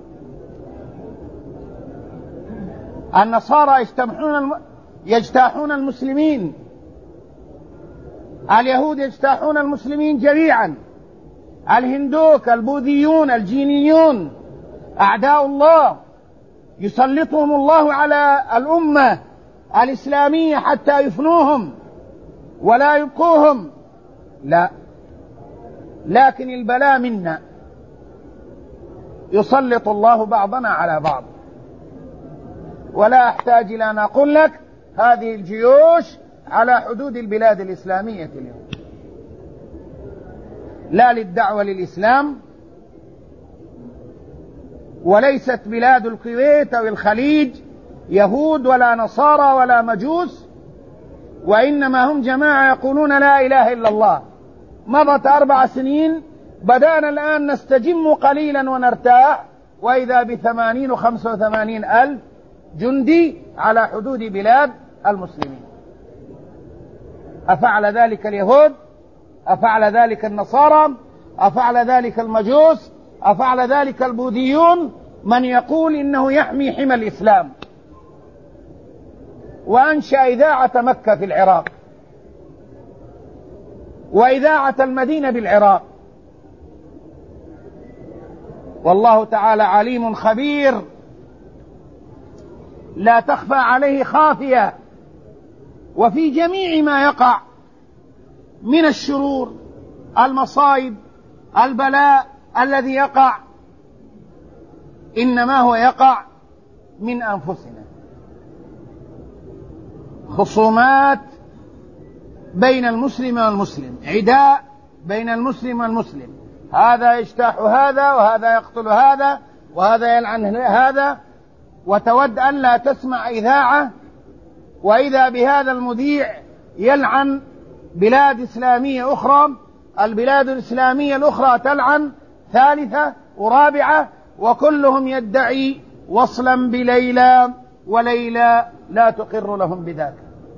النصارى يجتمعون يجتاحون المسلمين، اليهود يجتاحون المسلمين جميعا، الهندوك، البوذيون، الجينيون، أعداء الله يسلطهم الله على الأمة الإسلامية حتى يفنوهم ولا يبقوهم. لا، لكن البلاء منا، يسلط الله بعضنا على بعض. ولا أحتاج إلى أن أقول لك هذه الجيوش على حدود البلاد الإسلامية اليوم، لا للدعوة للإسلام، وليست بلاد الكويت أو الخليج يهود ولا نصارى ولا مجوس، وإنما هم جماعة يقولون لا إله إلا الله. مضت أربع سنين، بدأنا الآن نستجم قليلا ونرتاح، وإذا بثمانين وخمسة وثمانين ألف جندي على حدود بلاد المسلمين. أفعل ذلك اليهود؟ أفعل ذلك النصارى؟ أفعل ذلك المجوس؟ أفعل ذلك البوذيون؟ من يقول إنه يحمي حمى الإسلام، وأنشأ إذاعة مكة في العراق، وإذاعة المدينة بالعراق، والله تعالى عليم خبير، لا تخفى عليه خافية. وفي جميع ما يقع من الشرور، المصائب، البلاء الذي يقع، إنما هو يقع من أنفسنا. خصومات بين المسلم والمسلم، عداء بين المسلم والمسلم، هذا يجتاح هذا، وهذا يقتل هذا، وهذا يلعن هذا، وتود أن لا تسمع إذاعة، وإذا بهذا المذيع يلعن بلاد إسلامية أخرى، البلاد الإسلامية الأخرى تلعن، ثالثة ورابعة، وكلهم يدعي وصلا بليلى، وليلى لا تقر لهم بذاك.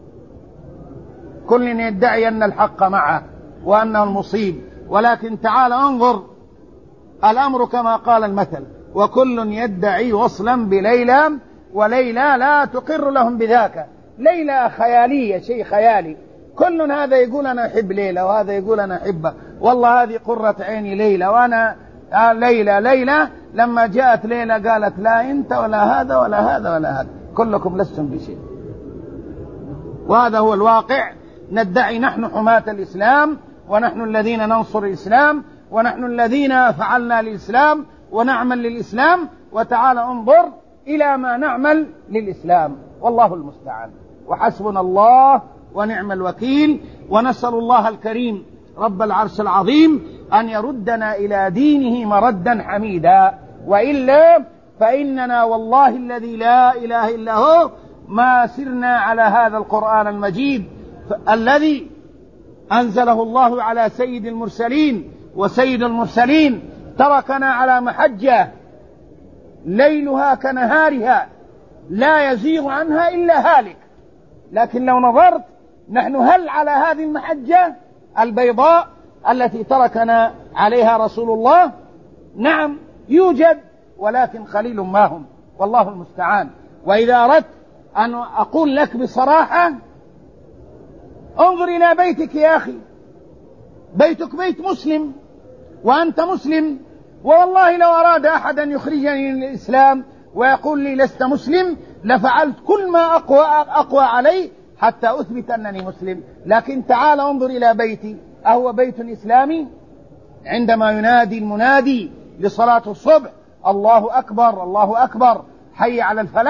كل يدعي أن الحق معه وأنه المصيب، ولكن تعال انظر الأمر كما قال المثل: وكل يدعي وصلا بليلى، وليلى لا تقر لهم بذاك. ليلى خيالية، شيء خيالي، كل هذا يقول أنا أحب ليلى، وهذا يقول أنا أحبه، والله هذه قرة عيني ليلى، وأنا ليلى ليلى. لما جاءت ليلى قالت لا أنت ولا هذا ولا هذا ولا هذا، كلكم لستم بشيء. وهذا هو الواقع. ندعي نحن حماة الإسلام، ونحن الذين ننصر الإسلام، ونحن الذين فعلنا للإسلام ونعمل للإسلام، وتعال انظر إلى ما نعمل للإسلام، والله المستعان، وحسبنا الله ونعم الوكيل. ونسأل الله الكريم رب العرش العظيم أن يردنا إلى دينه مردا حميدا، وإلا فإننا والله الذي لا إله إلا هو ما سرنا على هذا القرآن المجيد الذي أنزله الله على سيد المرسلين وسيد المرسلين، تركنا على محجة ليلها كنهارها لا يزيغ عنها إلا هالك. لكن لو نظرت نحن هل على هذه المحجة البيضاء التي تركنا عليها رسول الله؟ نعم يوجد، ولكن قليل ما هم، والله المستعان. وإذا أردت أن أقول لك بصراحة، انظر إلى بيتك يا أخي، بيتك بيت مسلم وأنت مسلم، والله لو أراد أحد أن يخرجني من الإسلام ويقول لي لست مسلم لفعلت كل ما أقوى, أقوى عليه حتى أثبت أنني مسلم. لكن تعال انظر إلى بيتي، أهو بيت إسلامي؟ عندما ينادي المنادي لصلاة الصبح الله أكبر الله أكبر، حي على الفلاح،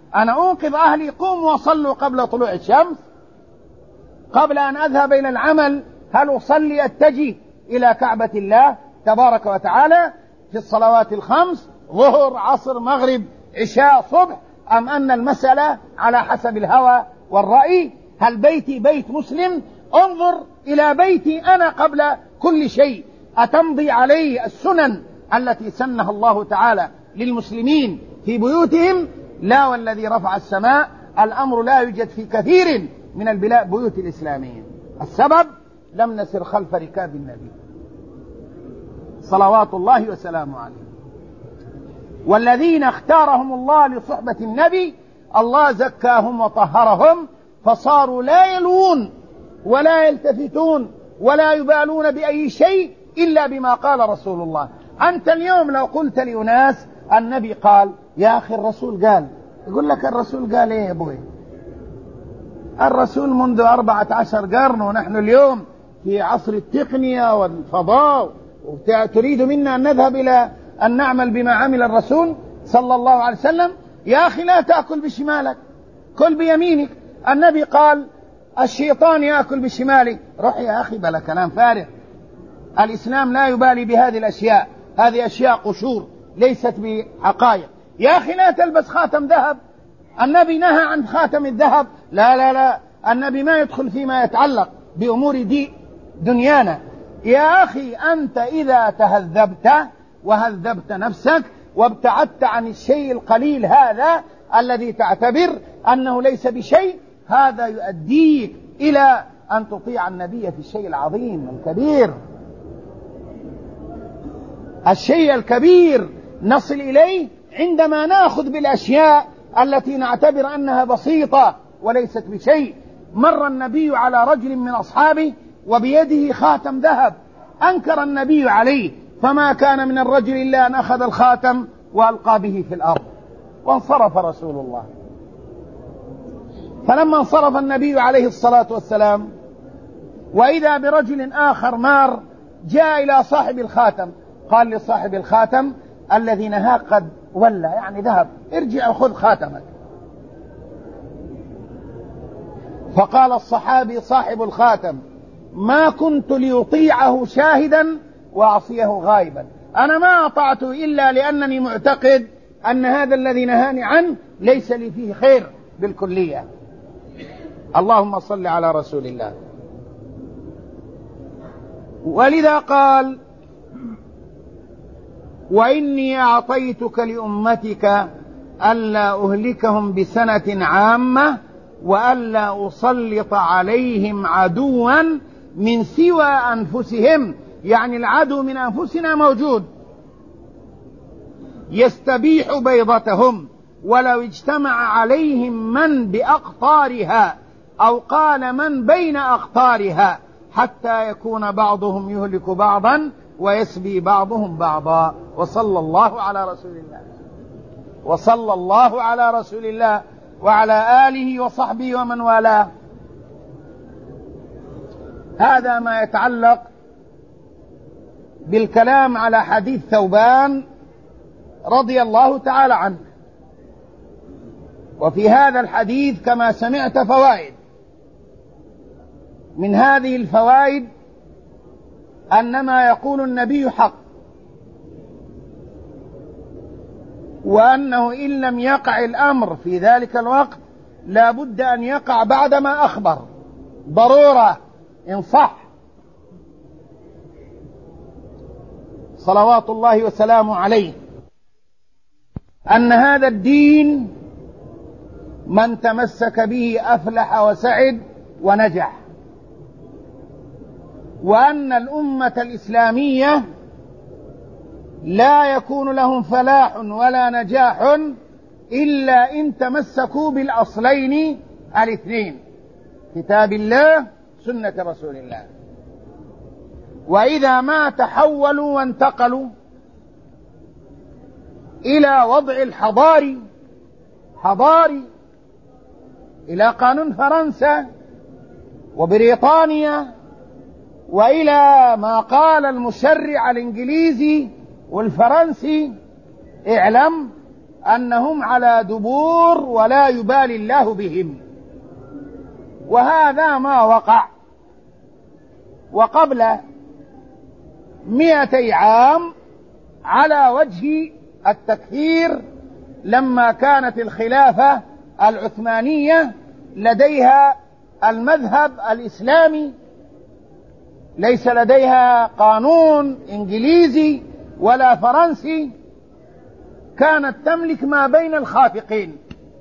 أنا أنقذ أهلي، قوموا وصلوا قبل طلوع الشمس، قبل أن أذهب إلى العمل هل أصلي أتجه إلى كعبة الله تبارك وتعالى في الصلوات الخمس ظهر عصر مغرب عشاء صبح، أم أن المسألة على حسب الهوى والرأي؟ هل بيتي بيت مسلم؟ انظر إلى بيتي أنا قبل كل شيء، أتمضي عليه السنن التي سنها الله تعالى للمسلمين في بيوتهم؟ لا والذي رفع السماء الأمر لا يوجد في كثير من البيوت الإسلامية. السبب لم نسر خلف ركاب النبي صلوات الله وسلامه عليه. والذين اختارهم الله لصحبة النبي الله زكاهم وطهرهم، فصاروا لا يلوون ولا يلتفتون ولا يبالون بأي شيء إلا بما قال رسول الله. أنت اليوم لو قلت لأناس النبي قال، يا أخي الرسول قال، يقول لك الرسول قال إيه يا أبوي؟ الرسول منذ أربعة عشر قرن، ونحن اليوم في عصر التقنية والفضاء، وتريد منا أن نذهب إلى أن نعمل بما عمل الرسول صلى الله عليه وسلم. يا أخي لا تأكل بشمالك، كل بيمينك. النبي قال الشيطان يأكل بشماله. روح يا أخي بلا كلام فارغ. الإسلام لا يبالي بهذه الأشياء، هذه أشياء قشور ليست بحقائق. يا أخي لا تلبس خاتم ذهب، النبي نهى عن خاتم الذهب. لا لا لا، النبي ما يدخل فيما يتعلق بأمور دي دنيانا. يا أخي أنت إذا تهذبت وهذبت نفسك وابتعدت عن الشيء القليل هذا الذي تعتبر أنه ليس بشيء، هذا يؤديك إلى أن تطيع النبي في الشيء العظيم الكبير. الشيء الكبير نصل إليه عندما نأخذ بالأشياء التي نعتبر أنها بسيطة وليست بشيء. مر النبي على رجل من أصحابه وبيده خاتم ذهب، أنكر النبي عليه، فما كان من الرجل إلا أن أخذ الخاتم وألقى به في الأرض، وانصرف رسول الله. فلما انصرف النبي عليه الصلاة والسلام وإذا برجل آخر مار جاء إلى صاحب الخاتم، قال لصاحب الخاتم الذي نهاك قد ولى، يعني ذهب، ارجع وخذ خاتمك. فقال الصحابي صاحب الخاتم ما كنت ليطيعه شاهدا وأعصيه غائبا، أنا ما أطعته إلا لأنني معتقد أن هذا الذي نهاني عنه ليس لي فيه خير بالكلية. اللهم صل على رسول الله. ولذا قال وإني أعطيتك لأمتك ألا أهلكهم بسنة عامة وألا أسلط عليهم عدوا من سوى أنفسهم، يعني العدو من أنفسنا موجود يستبيح بيضتهم ولو اجتمع عليهم من بأقطارها، أو قال من بين أقطارها، حتى يكون بعضهم يهلك بعضا ويسبي بعضهم بعضا. وصلى الله على رسول الله، وصلى الله على رسول الله وعلى آله وصحبه ومن والاه. هذا ما يتعلق بالكلام على حديث ثوبان رضي الله تعالى عنه. وفي هذا الحديث كما سمعت فوائد. من هذه الفوائد أن ما يقول النبي حق، وأنه إن لم يقع الأمر في ذلك الوقت لا بد أن يقع بعدما أخبر، ضرورة إن صح. صلوات الله وسلامه عليه، أن هذا الدين من تمسك به أفلح وسعد ونجح، وأن الأمة الإسلامية لا يكون لهم فلاح ولا نجاح إلا إن تمسكوا بالأصلين الاثنين، كتاب الله سنة رسول الله. وإذا ما تحولوا وانتقلوا إلى وضع الحضاري حضاري إلى قانون فرنسا وبريطانيا، وإلى ما قال المشرع الإنجليزي والفرنسي، اعلم أنهم على دبور ولا يبالي الله بهم، وهذا ما وقع. وقبل مئتي عام على وجه التكفير لما كانت الخلافة العثمانية لديها المذهب الإسلامي، ليس لديها قانون إنجليزي ولا فرنسي، كانت تملك ما بين الخافقين.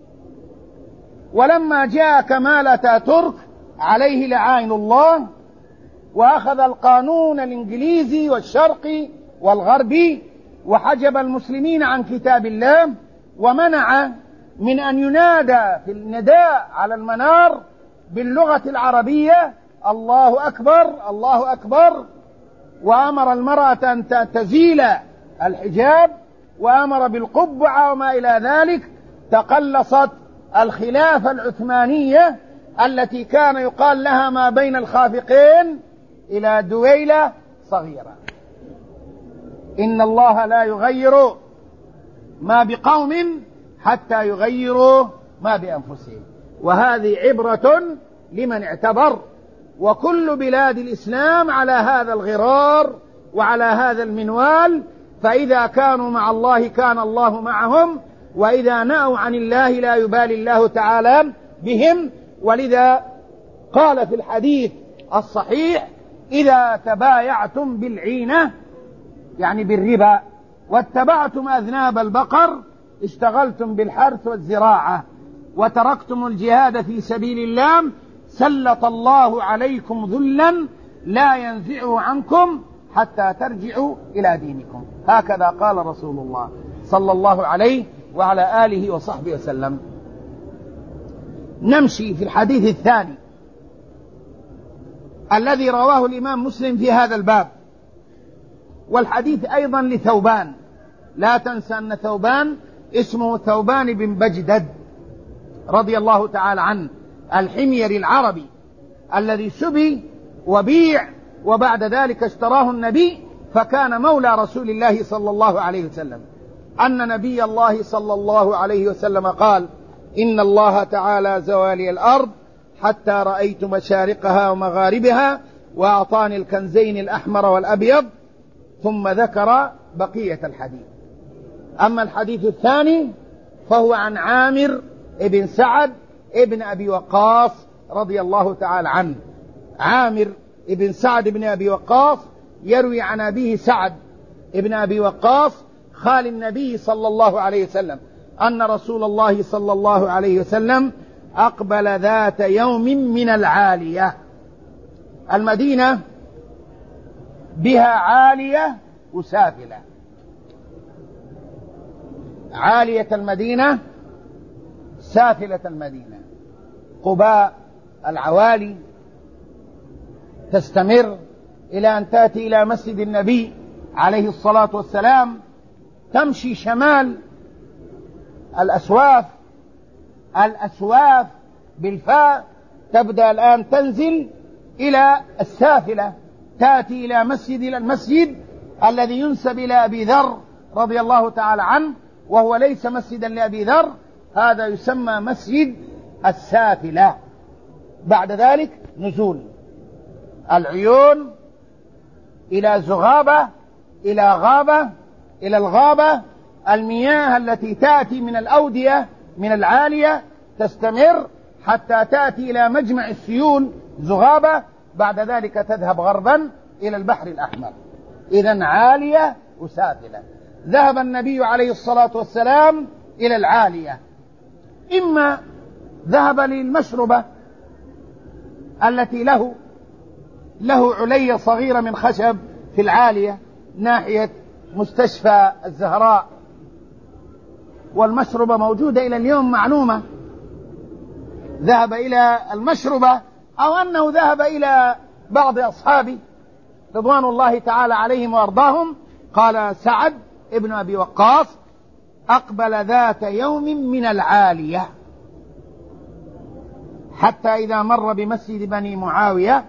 ولما جاء كمال أتاتورك عليه لعائن الله وأخذ القانون الإنجليزي والشرقي والغربي وحجب المسلمين عن كتاب الله ومنع من أن ينادى في النداء على المنار باللغة العربية الله أكبر الله أكبر، وأمر المرأة أن تزيل الحجاب وأمر بالقبعة وما إلى ذلك، تقلصت الخلافة العثمانية التي كان يقال لها ما بين الخافقين إلى دويلة صغيرة. إن الله لا يغير ما بقوم حتى يغيروا ما بأنفسهم، وهذه عبرة لمن اعتبر. وكل بلاد الإسلام على هذا الغرار وعلى هذا المنوال، فإذا كانوا مع الله كان الله معهم، وإذا نأوا عن الله لا يبالي الله تعالى بهم. ولذا قال في الحديث الصحيح: إذا تبايعتم بالعينة يعني بالربا واتبعتم أذناب البقر اشتغلتم بالحرث والزراعة وتركتم الجهاد في سبيل الله سلط الله عليكم ذلا لا ينزعه عنكم حتى ترجعوا إلى دينكم. هكذا قال رسول الله صلى الله عليه وعلى آله وصحبه وسلم. نمشي في الحديث الثاني الذي رواه الإمام مسلم في هذا الباب، والحديث أيضا لثوبان. لا تنسى أن ثوبان اسمه ثوبان بن بجدد رضي الله تعالى عنه، الحميري العربي الذي سبي وبيع وبعد ذلك اشتراه النبي فكان مولى رسول الله صلى الله عليه وسلم. أن نبي الله صلى الله عليه وسلم قال: إن الله تعالى زوالي الأرض حتى رأيت مشارقها ومغاربها وأعطاني الكنزين الأحمر والأبيض، ثم ذكر بقية الحديث. أما الحديث الثاني فهو عن عامر ابن سعد ابن أبي وقاص رضي الله تعالى عنه. عامر ابن سعد ابن أبي وقاص يروي عن أبيه سعد ابن أبي وقاص خال النبي صلى الله عليه وسلم أن رسول الله صلى الله عليه وسلم أقبل ذات يوم من العالية. المدينة بها عالية وسافلة. عالية المدينة، سافلة المدينة. قباء العوالي تستمر إلى أن تأتي إلى مسجد النبي عليه الصلاة والسلام، تمشي شمال الأسواف. الأسواف بالفاء تبدأ الآن تنزل إلى السافلة، تأتي إلى مسجد إلى المسجد الذي ينسب إلى أبي ذر رضي الله تعالى عنه، وهو ليس مسجدا لأبي ذر، هذا يسمى مسجد السافلة. بعد ذلك نزول العيون إلى زغابة، إلى غابة، إلى الغابة. المياه التي تأتي من الأودية من العالية تستمر حتى تأتي إلى مجمع السيول زغابة، بعد ذلك تذهب غربا إلى البحر الأحمر. إذن عالية وسافلة. ذهب النبي عليه الصلاة والسلام إلى العالية، إما ذهب للمشربة التي له له علية صغيرة من خشب في العالية ناحية مستشفى الزهراء، والمشربة موجودة إلى اليوم معلومة. ذهب إلى المشربة، أو أنه ذهب إلى بعض أصحابه رضوان الله تعالى عليهم وأرضاهم. قال سعد ابن أبي وقاص: أقبل ذات يوم من العالية حتى إذا مر بمسجد بني معاوية،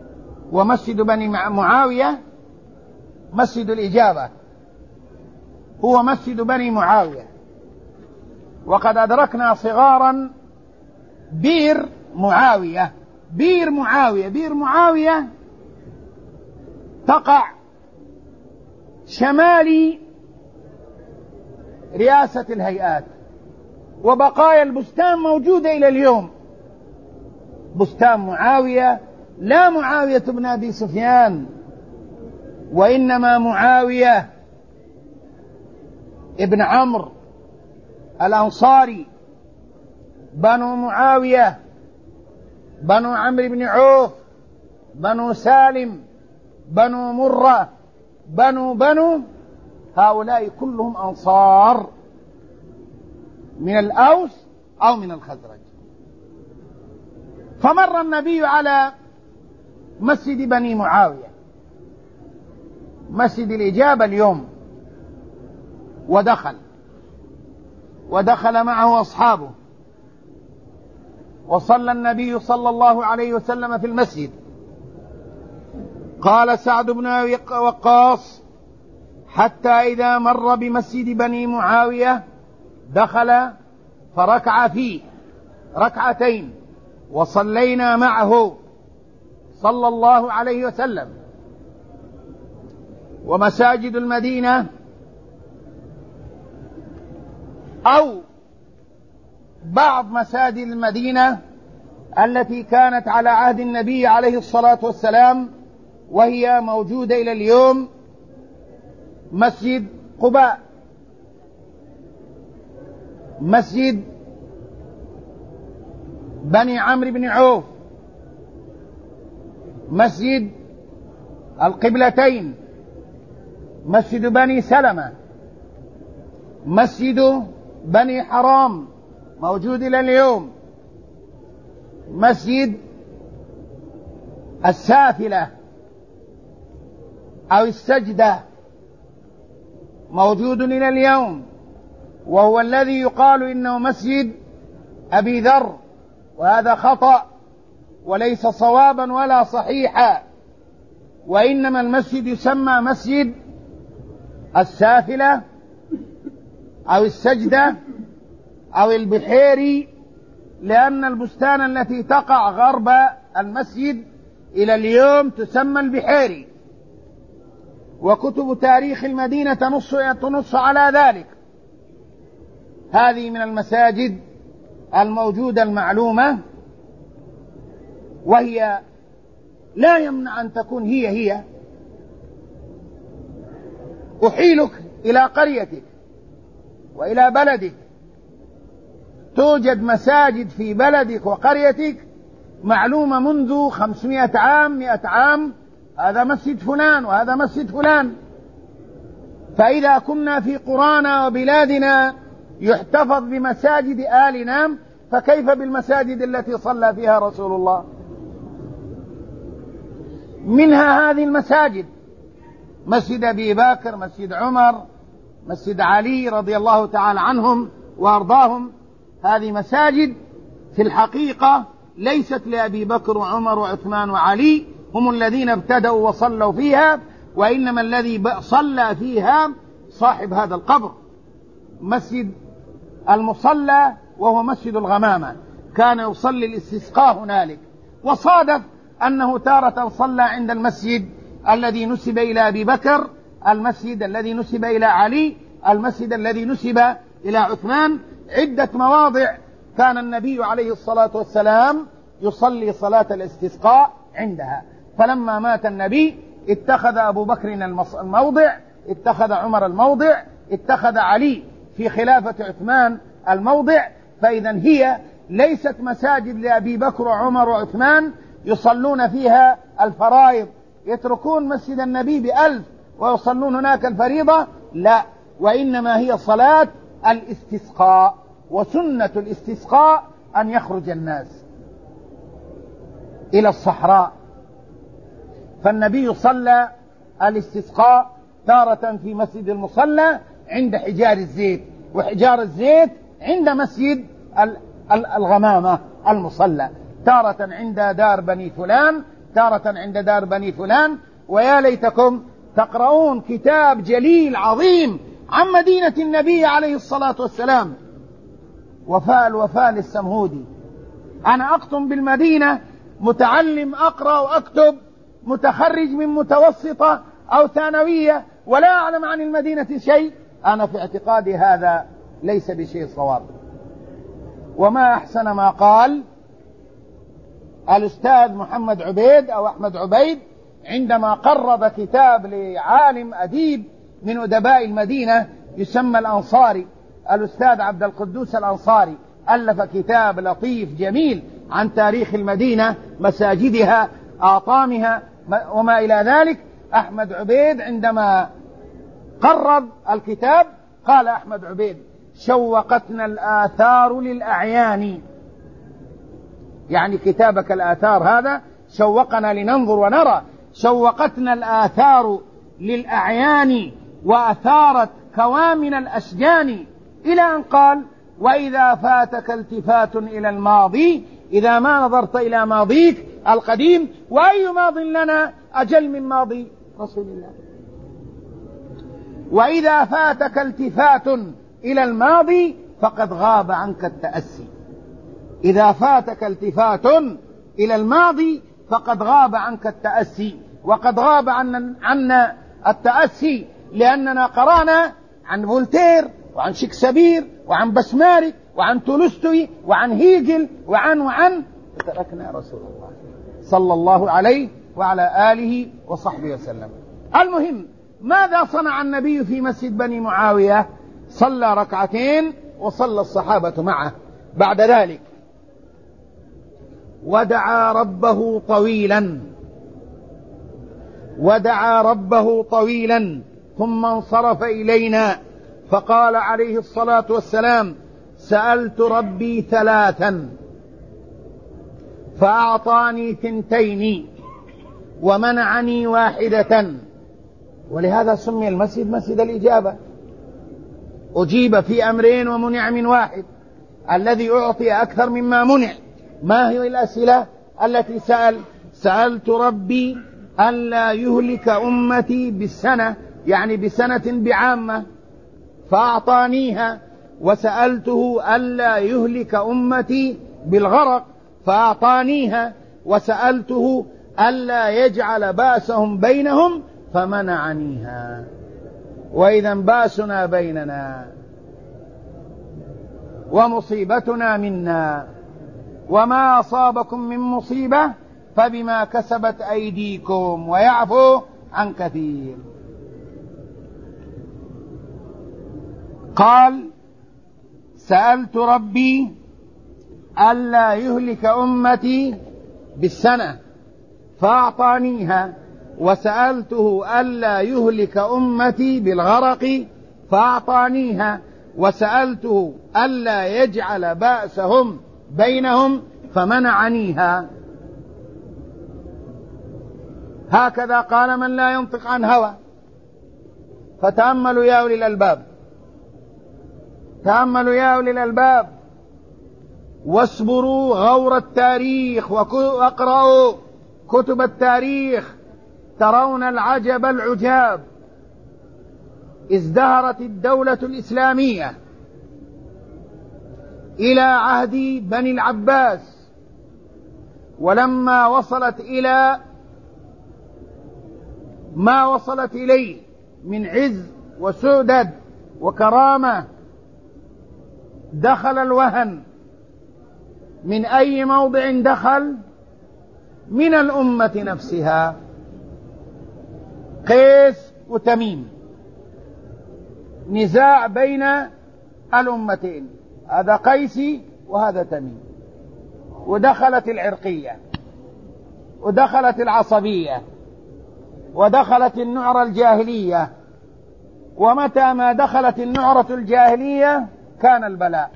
ومسجد بني معاوية مسجد الإجابة، هو مسجد بني معاوية. وقد أدركنا صغارا بير معاوية. بير معاوية بير معاوية تقع شمال رئاسة الهيئات، وبقايا البستان موجودة إلى اليوم. بستان معاوية، لا معاوية بن أبي سفيان، وإنما معاوية ابن عمرو الأنصاري، بنو معاوية، بنو عمرو بن عوف، بنو سالم، بنو مرة، بنو بنو هؤلاء كلهم أنصار من الأوس أو من الخزرج. فمر النبي على مسجد بني معاوية، مسجد الإجابة اليوم، ودخل ودخل معه أصحابه، وصلى النبي صلى الله عليه وسلم في المسجد. قال سعد بن أبي وقاص: حتى إذا مر بمسجد بني معاوية دخل فركع فيه ركعتين، وصلينا معه صلى الله عليه وسلم. ومساجد المدينة أو بعض مساجد المدينة التي كانت على عهد النبي عليه الصلاة والسلام وهي موجودة إلى اليوم: مسجد قباء، مسجد بني عمرو بن عوف، مسجد القبلتين، مسجد بني سلمة، مسجد بني حرام موجود إلى اليوم، مسجد السافلة أو السجدة موجود إلى اليوم، وهو الذي يقال إنه مسجد أبي ذر، وهذا خطأ وليس صوابا ولا صحيحا، وإنما المسجد يسمى مسجد السافلة أو السجدة أو البحيري، لأن البستان التي تقع غرب المسجد إلى اليوم تسمى البحيري، وكتب تاريخ المدينة تنص, تنص على ذلك. هذه من المساجد الموجودة المعلومة، وهي لا يمنع أن تكون هي هي. أحيلك إلى قريتك وإلى بلدك، توجد مساجد في بلدك وقريتك معلومة منذ خمسمائة عام، مئة عام، هذا مسجد فلان وهذا مسجد فلان. فإذا كنا في قرانا وبلادنا يحتفظ بمساجد آلنا، فكيف بالمساجد التي صلى فيها رسول الله؟ منها هذه المساجد: مسجد أبي بكر، مسجد عمر، مسجد علي رضي الله تعالى عنهم وأرضاهم. هذه مساجد في الحقيقة ليست لأبي بكر وعمر وعثمان وعلي، هم الذين ابتدأوا وصلوا فيها، وإنما الذي صلى فيها صاحب هذا القبر. مسجد المصلى وهو مسجد الغمامة، كان يصلي الاستسقاء هنالك، وصادف أنه تارة صلى عند المسجد الذي نسب إلى أبي بكر، المسجد الذي نسب إلى علي، المسجد الذي نسب إلى عثمان. عدة مواضع كان النبي عليه الصلاة والسلام يصلي صلاة الاستسقاء عندها. فلما مات النبي اتخذ أبو بكر الموضع، اتخذ عمر الموضع، اتخذ علي في خلافة عثمان الموضع. فإذا هي ليست مساجد لأبي بكر وعمر وعثمان يصلون فيها الفرائض، يتركون مسجد النبي بألف ويصلون هناك الفريضة، لا، وإنما هي صلاة الاستسقاء. وسنة الاستسقاء أن يخرج الناس إلى الصحراء، فالنبي صلى الاستسقاء تارة في مسجد المصلى عند حجار الزيت، وحجار الزيت عند مسجد الغمامة المصلى، تارة عند دار بني فلان، تارة عند دار بني فلان. ويا ليتكم تقرؤون كتاب جليل عظيم عن مدينة النبي عليه الصلاة والسلام، وفاء الوفاء للسمهودي. أنا أقطن بالمدينة، متعلم أقرأ وأكتب، متخرج من متوسطة أو ثانوية، ولا أعلم عن المدينة شيء. أنا في اعتقادي هذا ليس بشيء صواب. وما أحسن ما قال الأستاذ محمد عبيد أو أحمد عبيد عندما قرب كتاب لعالم أديب من أدباء المدينة يسمى الأنصاري، الأستاذ عبد القدوس الأنصاري، ألف كتاب لطيف جميل عن تاريخ المدينة، مساجدها، آطامها وما إلى ذلك. أحمد عبيد عندما قرب الكتاب قال أحمد عبيد: شوقتنا الآثار للأعيان، يعني كتابك الآثار هذا شوقنا لننظر ونرى. شوقتنا الآثار للأعيان وأثارت كوامن الأشجان، إلى أن قال: وإذا فاتك التفات إلى الماضي، إذا ما نظرت إلى ماضيك القديم، وأي ماض لنا أجل من ماضي رسول الله. وإذا فاتك التفات إلى الماضي فقد غاب عنك التأسي. إذا فاتك التفات إلى الماضي فقد غاب عنك التأسي، وقد غاب عنا, عنا التأسي لأننا قرأنا عن فولتير وعن شكسبير وعن بسمارك وعن تولستوي وعن هيجل وعن وعن تركنا رسول الله صلى الله عليه وعلى آله وصحبه وسلم. المهم، ماذا صنع النبي في مسجد بني معاوية؟ صلى ركعتين وصلى الصحابة معه. بعد ذلك ودعا ربه طويلا ودعا ربه طويلا ثم انصرف إلينا فقال عليه الصلاة والسلام: سألت ربي ثلاثا فأعطاني ثنتين ومنعني واحدة. ولهذا سمي المسجد مسجد الإجابة، أجيب في أمرين ومنع من واحد، الذي أعطي أكثر مما منع. ما هي الأسئلة التي سأل؟ سألت ربي ألا يهلك أمتي بالسنة، يعني بسنة بعامة، فأعطانيها. وسألته ألا يهلك أمتي بالغرق فأعطانيها. وسألته ألا يجعل بأسهم بينهم فمنعنيها. وإذا بأسنا بيننا ومصيبتنا منا، وما أصابكم من مصيبة فبما كسبت أيديكم ويعفو عن كثير. قال: سألت ربي ألا يهلك أمتي بالسنة فأعطانيها. وسألته ألا يهلك أمتي بالغرق فأعطانيها. وسألته ألا يجعل بأسهم بينهم فمنعنيها. هكذا قال من لا ينطق عن هوى. فتأملوا يا أولي الألباب، تأملوا يا أولي الألباب، واصبروا غور التاريخ واقرأوا كتب التاريخ، ترون العجب العجاب. ازدهرت الدولة الإسلامية إلى عهد بني العباس، ولما وصلت إلى ما وصلت إليه من عز وسؤدد وكرامة، دخل الوهن. من أي موضع دخل؟ من الأمة نفسها. قيس وتميم، نزاع بين الأمتين، هذا قيسي وهذا تميم. ودخلت العرقية ودخلت العصبية ودخلت النعرة الجاهلية. ومتى ما دخلت النعرة الجاهلية كان البلاء،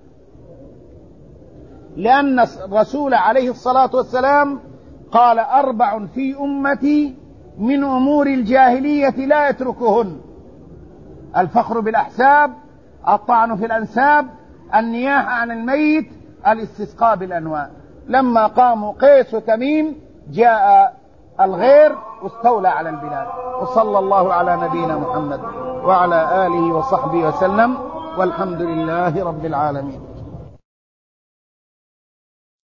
لأن الرسول عليه الصلاة والسلام قال: أربع في أمتي من أمور الجاهلية لا يتركهن: الفخر بالأحساب، الطعن في الأنساب، النياحة عن الميت، الاستسقاء بالأنواع. لما قاموا قيس وتميم جاء الغير واستولى على البلاد. وصلى الله على نبينا محمد وعلى آله وصحبه وسلم، والحمد لله رب العالمين.